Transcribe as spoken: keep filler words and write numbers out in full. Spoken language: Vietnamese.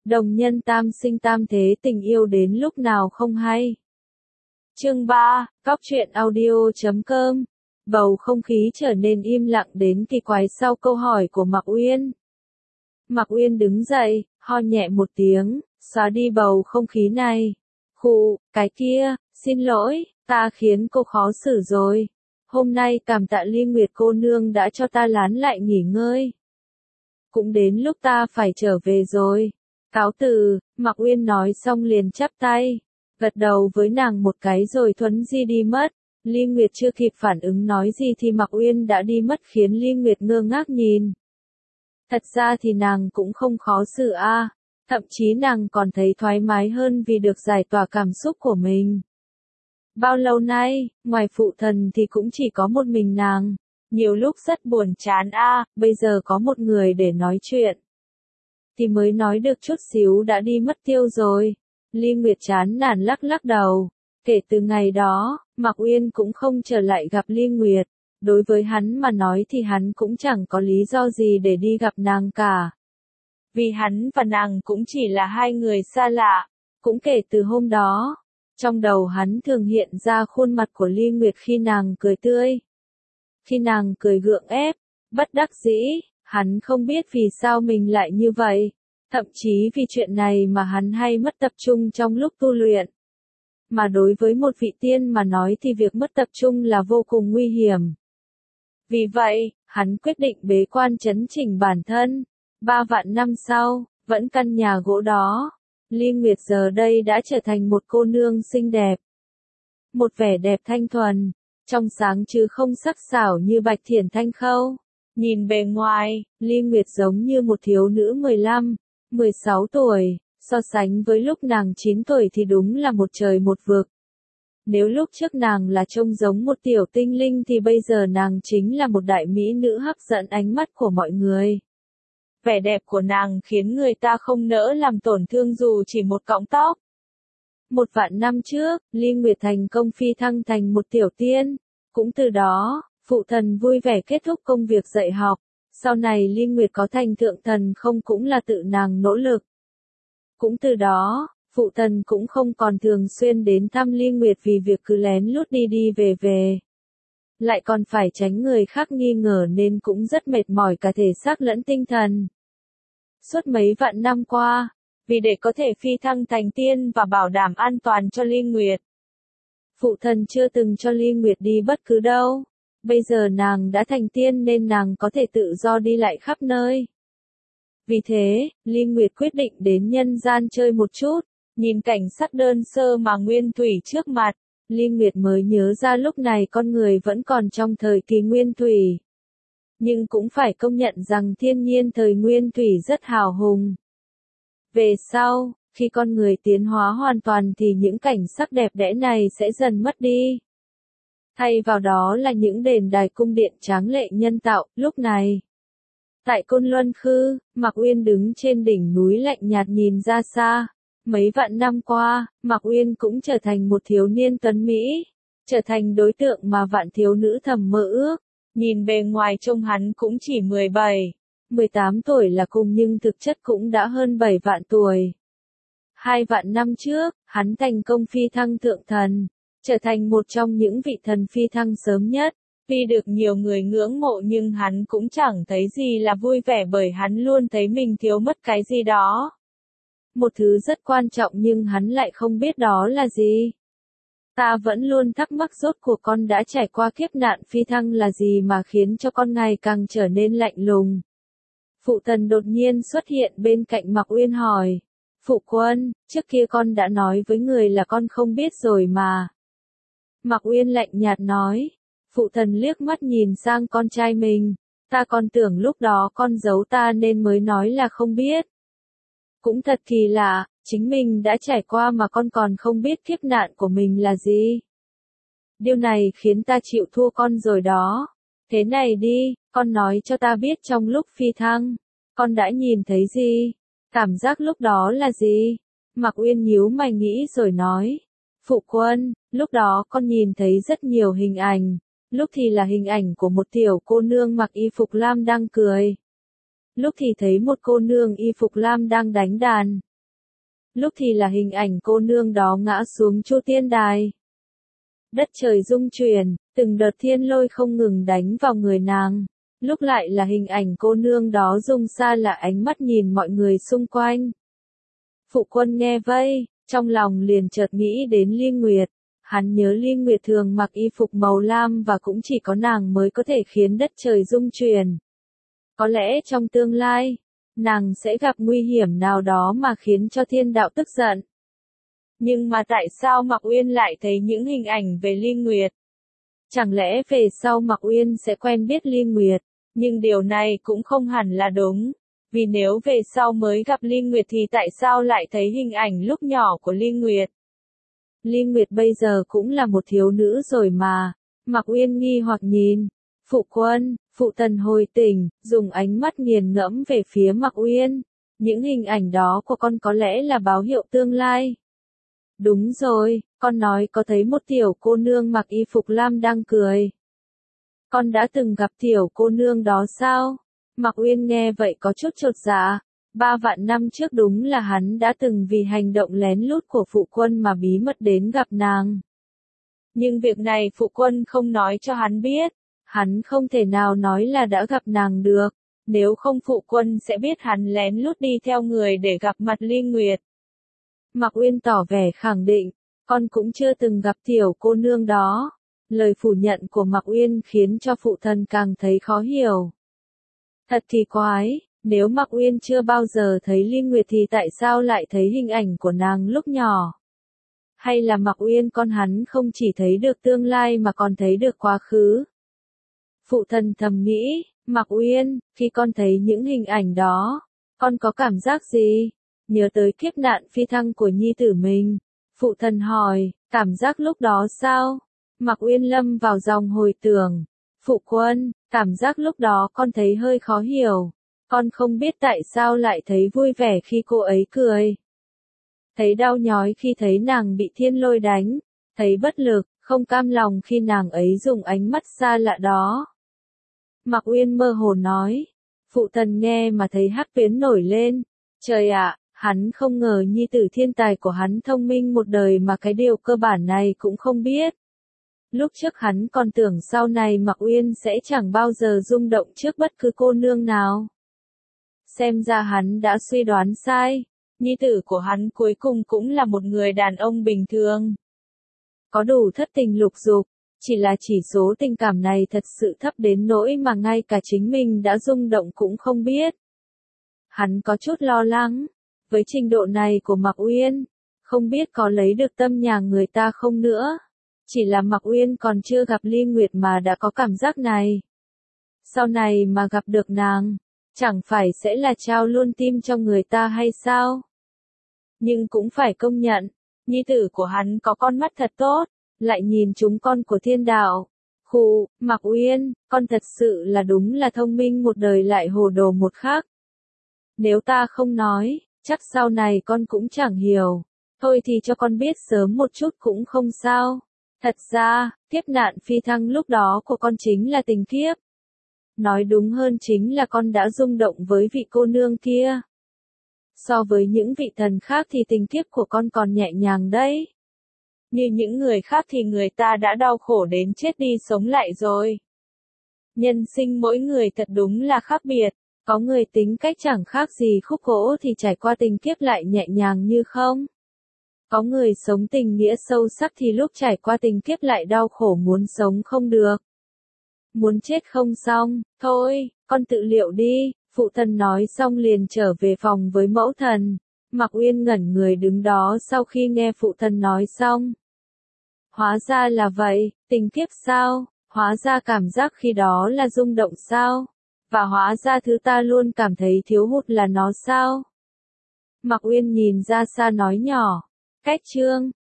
Đồng nhân tam sinh tam thế tình yêu đến lúc nào không hay. Chương ba, Cóc truyện audio chấm com. Bầu không khí trở nên im lặng đến kỳ quái sau câu hỏi của Mạc Uyên. Mạc Uyên đứng dậy, ho nhẹ một tiếng, xóa đi bầu không khí này. Khụ, cái kia, xin lỗi, ta khiến cô khó xử rồi. Hôm nay cảm tạ Ly Nguyệt cô nương đã cho ta lán lại nghỉ ngơi. Cũng đến lúc ta phải trở về rồi. Cáo từ, Mạc Uyên nói xong liền chắp tay, gật đầu với nàng một cái rồi thuấn di đi mất. Ly Nguyệt chưa kịp phản ứng nói gì thì Mạc Uyên đã đi mất khiến Ly Nguyệt ngơ ngác nhìn. Thật ra thì nàng cũng không khó xử a, à. Thậm chí nàng còn thấy thoải mái hơn vì được giải tỏa cảm xúc của mình. Bao lâu nay, ngoài phụ thần thì cũng chỉ có một mình nàng. Nhiều lúc rất buồn chán a, à, bây giờ có một người để nói chuyện. Thì mới nói được chút xíu đã đi mất tiêu rồi. Ly Nguyệt chán nản lắc lắc đầu. Kể từ ngày đó, Mạc Uyên cũng không trở lại gặp Ly Nguyệt. Đối với hắn mà nói thì hắn cũng chẳng có lý do gì để đi gặp nàng cả. Vì hắn và nàng cũng chỉ là hai người xa lạ. Cũng kể từ hôm đó, trong đầu hắn thường hiện ra khuôn mặt của Ly Nguyệt khi nàng cười tươi. Khi nàng cười gượng ép, bất đắc dĩ, hắn không biết vì sao mình lại như vậy. Thậm chí vì chuyện này mà hắn hay mất tập trung trong lúc tu luyện. Mà đối với một vị tiên mà nói thì việc mất tập trung là vô cùng nguy hiểm. Vì vậy, hắn quyết định bế quan chấn chỉnh bản thân. Ba vạn năm sau, vẫn căn nhà gỗ đó, Ly Nguyệt giờ đây đã trở thành một cô nương xinh đẹp. Một vẻ đẹp thanh thuần, trong sáng chứ không sắc sảo như Bạch Thiển Thanh Khâu. Nhìn bề ngoài, Ly Nguyệt giống như một thiếu nữ mười lăm, mười sáu tuổi, so sánh với lúc nàng chín tuổi thì đúng là một trời một vực. Nếu lúc trước nàng là trông giống một tiểu tinh linh thì bây giờ nàng chính là một đại mỹ nữ hấp dẫn ánh mắt của mọi người. Vẻ đẹp của nàng khiến người ta không nỡ làm tổn thương dù chỉ một cọng tóc. Một vạn năm trước, Ly Nguyệt thành công phi thăng thành một tiểu tiên. Cũng từ đó, phụ thần vui vẻ kết thúc công việc dạy học. Sau này Ly Nguyệt có thành thượng thần không cũng là tự nàng nỗ lực. Cũng từ đó, phụ thần cũng không còn thường xuyên đến thăm Ly Nguyệt vì việc cứ lén lút đi đi về về. Lại còn phải tránh người khác nghi ngờ nên cũng rất mệt mỏi cả thể xác lẫn tinh thần. Suốt mấy vạn năm qua, vì để có thể phi thăng thành tiên và bảo đảm an toàn cho Ly Nguyệt, phụ thần chưa từng cho Ly Nguyệt đi bất cứ đâu. Bây giờ nàng đã thành tiên nên nàng có thể tự do đi lại khắp nơi. Vì thế, Ly Nguyệt quyết định đến nhân gian chơi một chút. Nhìn cảnh sắc đơn sơ mà nguyên thủy trước mặt, Ly Nguyệt mới nhớ ra lúc này con người vẫn còn trong thời kỳ nguyên thủy. Nhưng cũng phải công nhận rằng thiên nhiên thời nguyên thủy rất hào hùng. Về sau, khi con người tiến hóa hoàn toàn thì những cảnh sắc đẹp đẽ này sẽ dần mất đi. Thay vào đó là những đền đài cung điện tráng lệ nhân tạo. Lúc này, tại Côn Luân Khư, Mạc Uyên đứng trên đỉnh núi lạnh nhạt nhìn ra xa. Mấy vạn năm qua, Mạc Uyên cũng trở thành một thiếu niên tuấn Mỹ, trở thành đối tượng mà vạn thiếu nữ thầm mơ ước. Nhìn bề ngoài trông hắn cũng chỉ mười bảy, mười tám tuổi là cùng nhưng thực chất cũng đã hơn bảy vạn tuổi. Hai vạn năm trước, hắn thành công phi thăng thượng thần, trở thành một trong những vị thần phi thăng sớm nhất. Tuy được nhiều người ngưỡng mộ nhưng hắn cũng chẳng thấy gì là vui vẻ bởi hắn luôn thấy mình thiếu mất cái gì đó. Một thứ rất quan trọng nhưng hắn lại không biết đó là gì. Ta vẫn luôn thắc mắc rốt cuộc con đã trải qua kiếp nạn phi thăng là gì mà khiến cho con ngày càng trở nên lạnh lùng. Phụ thần đột nhiên xuất hiện bên cạnh Mạc Uyên hỏi. Phụ quân, trước kia con đã nói với người là con không biết rồi mà. Mạc Uyên lạnh nhạt nói. Phụ thần liếc mắt nhìn sang con trai mình. Ta còn tưởng lúc đó con giấu ta nên mới nói là không biết. Cũng thật kỳ lạ, chính mình đã trải qua mà con còn không biết kiếp nạn của mình là gì. Điều này khiến ta chịu thua con rồi đó. Thế này đi, con nói cho ta biết trong lúc phi thăng, con đã nhìn thấy gì? Cảm giác lúc đó là gì? Mạc Uyên nhíu mày nghĩ rồi nói. Phụ quân, lúc đó con nhìn thấy rất nhiều hình ảnh. Lúc thì là hình ảnh của một tiểu cô nương mặc y phục lam đang cười. Lúc thì thấy một cô nương y phục lam đang đánh đàn. lúc thì là hình ảnh cô nương đó ngã xuống Chu Tiên Đài. Đất trời rung chuyển, từng đợt thiên lôi không ngừng đánh vào người nàng, lúc lại là hình ảnh cô nương đó rung xa là ánh mắt nhìn mọi người xung quanh. Phụ quân nghe vây, trong lòng liền chợt nghĩ đến Liên Nguyệt. Hắn nhớ Liên Nguyệt thường mặc y phục màu lam và cũng chỉ có nàng mới có thể khiến đất trời rung chuyển. Có lẽ trong tương lai, nàng sẽ gặp nguy hiểm nào đó mà khiến cho thiên đạo tức giận. Nhưng mà tại sao Mạc Uyên lại thấy những hình ảnh về Liên Nguyệt? Chẳng lẽ về sau Mạc Uyên sẽ quen biết Liên Nguyệt? Nhưng điều này cũng không hẳn là đúng. Vì nếu về sau mới gặp Liên Nguyệt thì tại sao lại thấy hình ảnh lúc nhỏ của Liên Nguyệt? Liên Nguyệt bây giờ cũng là một thiếu nữ rồi mà. Mạc Uyên nghi hoặc nhìn. Phụ quân, phụ tần hồi tỉnh, dùng ánh mắt nghiền ngẫm về phía Mạc Uyên. Những hình ảnh đó của con có lẽ là báo hiệu tương lai. Đúng rồi, con nói có thấy một tiểu cô nương mặc y phục lam đang cười. Con đã từng gặp tiểu cô nương đó sao? Mạc Uyên nghe vậy có chút chột dạ. Ba vạn năm trước đúng là hắn đã từng vì hành động lén lút của phụ quân mà bí mật đến gặp nàng. Nhưng việc này phụ quân không nói cho hắn biết. Hắn không thể nào nói là đã gặp nàng được. Nếu không phụ quân sẽ biết hắn lén lút đi theo người để gặp mặt Liên Nguyệt. Mạc Uyên tỏ vẻ khẳng định, con cũng chưa từng gặp tiểu cô nương đó. Lời phủ nhận của Mạc Uyên khiến cho phụ thân càng thấy khó hiểu. Thật thì quái, nếu Mạc Uyên chưa bao giờ thấy Liên Nguyệt thì tại sao lại thấy hình ảnh của nàng lúc nhỏ? Hay là Mạc Uyên con hắn không chỉ thấy được tương lai mà còn thấy được quá khứ? Phụ thân thầm nghĩ, Mạc Uyên, khi con thấy những hình ảnh đó, con có cảm giác gì? Nhớ tới kiếp nạn phi thăng của nhi tử mình. Phụ thân hỏi, cảm giác lúc đó sao? Mạc Uyên lâm vào dòng hồi tưởng. Phụ quân, cảm giác lúc đó con thấy hơi khó hiểu. Con không biết tại sao lại thấy vui vẻ khi cô ấy cười. Thấy đau nhói khi thấy nàng bị thiên lôi đánh. Thấy bất lực, không cam lòng khi nàng ấy dùng ánh mắt xa lạ đó. Mạc Uyên mơ hồ nói. Phụ thân nghe mà thấy hắc tuyến nổi lên. Trời ạ, hắn không ngờ nhi tử thiên tài của hắn thông minh một đời mà cái điều cơ bản này cũng không biết. Lúc trước hắn còn tưởng sau này Mạc Uyên sẽ chẳng bao giờ rung động trước bất cứ cô nương nào. Xem ra hắn đã suy đoán sai. Nhi tử của hắn cuối cùng cũng là một người đàn ông bình thường. Có đủ thất tình lục dục, chỉ là chỉ số tình cảm này thật sự thấp đến nỗi mà ngay cả chính mình đã rung động cũng không biết. Hắn có chút lo lắng. Với trình độ này của Mạc Uyên, không biết có lấy được tâm nhà người ta không nữa. Chỉ là Mạc Uyên còn chưa gặp Liên Nguyệt mà đã có cảm giác này. Sau này mà gặp được nàng, chẳng phải sẽ là trao luôn tim cho người ta hay sao? Nhưng cũng phải công nhận, nhi tử của hắn có con mắt thật tốt, lại nhìn chúng con của thiên đạo. Khụ, Mạc Uyên, con thật sự là đúng là thông minh một đời lại hồ đồ một khác. Nếu ta không nói, chắc sau này con cũng chẳng hiểu. Thôi thì cho con biết sớm một chút cũng không sao. Thật ra, kiếp nạn phi thăng lúc đó của con chính là tình kiếp. Nói đúng hơn chính là con đã rung động với vị cô nương kia. So với những vị thần khác thì tình kiếp của con còn nhẹ nhàng đấy. Như những người khác thì người ta đã đau khổ đến chết đi sống lại rồi. Nhân sinh mỗi người thật đúng là khác biệt. Có người tính cách chẳng khác gì khúc gỗ thì trải qua tình kiếp lại nhẹ nhàng như không. Có người sống tình nghĩa sâu sắc thì lúc trải qua tình kiếp lại đau khổ muốn sống không được. Muốn chết không xong, thôi, con tự liệu đi, phụ thân nói xong liền trở về phòng với mẫu thần. Mạc Uyên ngẩn người đứng đó sau khi nghe phụ thân nói xong. Hóa ra là vậy, tình kiếp sao, hóa ra cảm giác khi đó là rung động sao, và hóa ra thứ ta luôn cảm thấy thiếu hụt là nó sao. Mạc Uyên nhìn ra xa nói nhỏ, cách chương.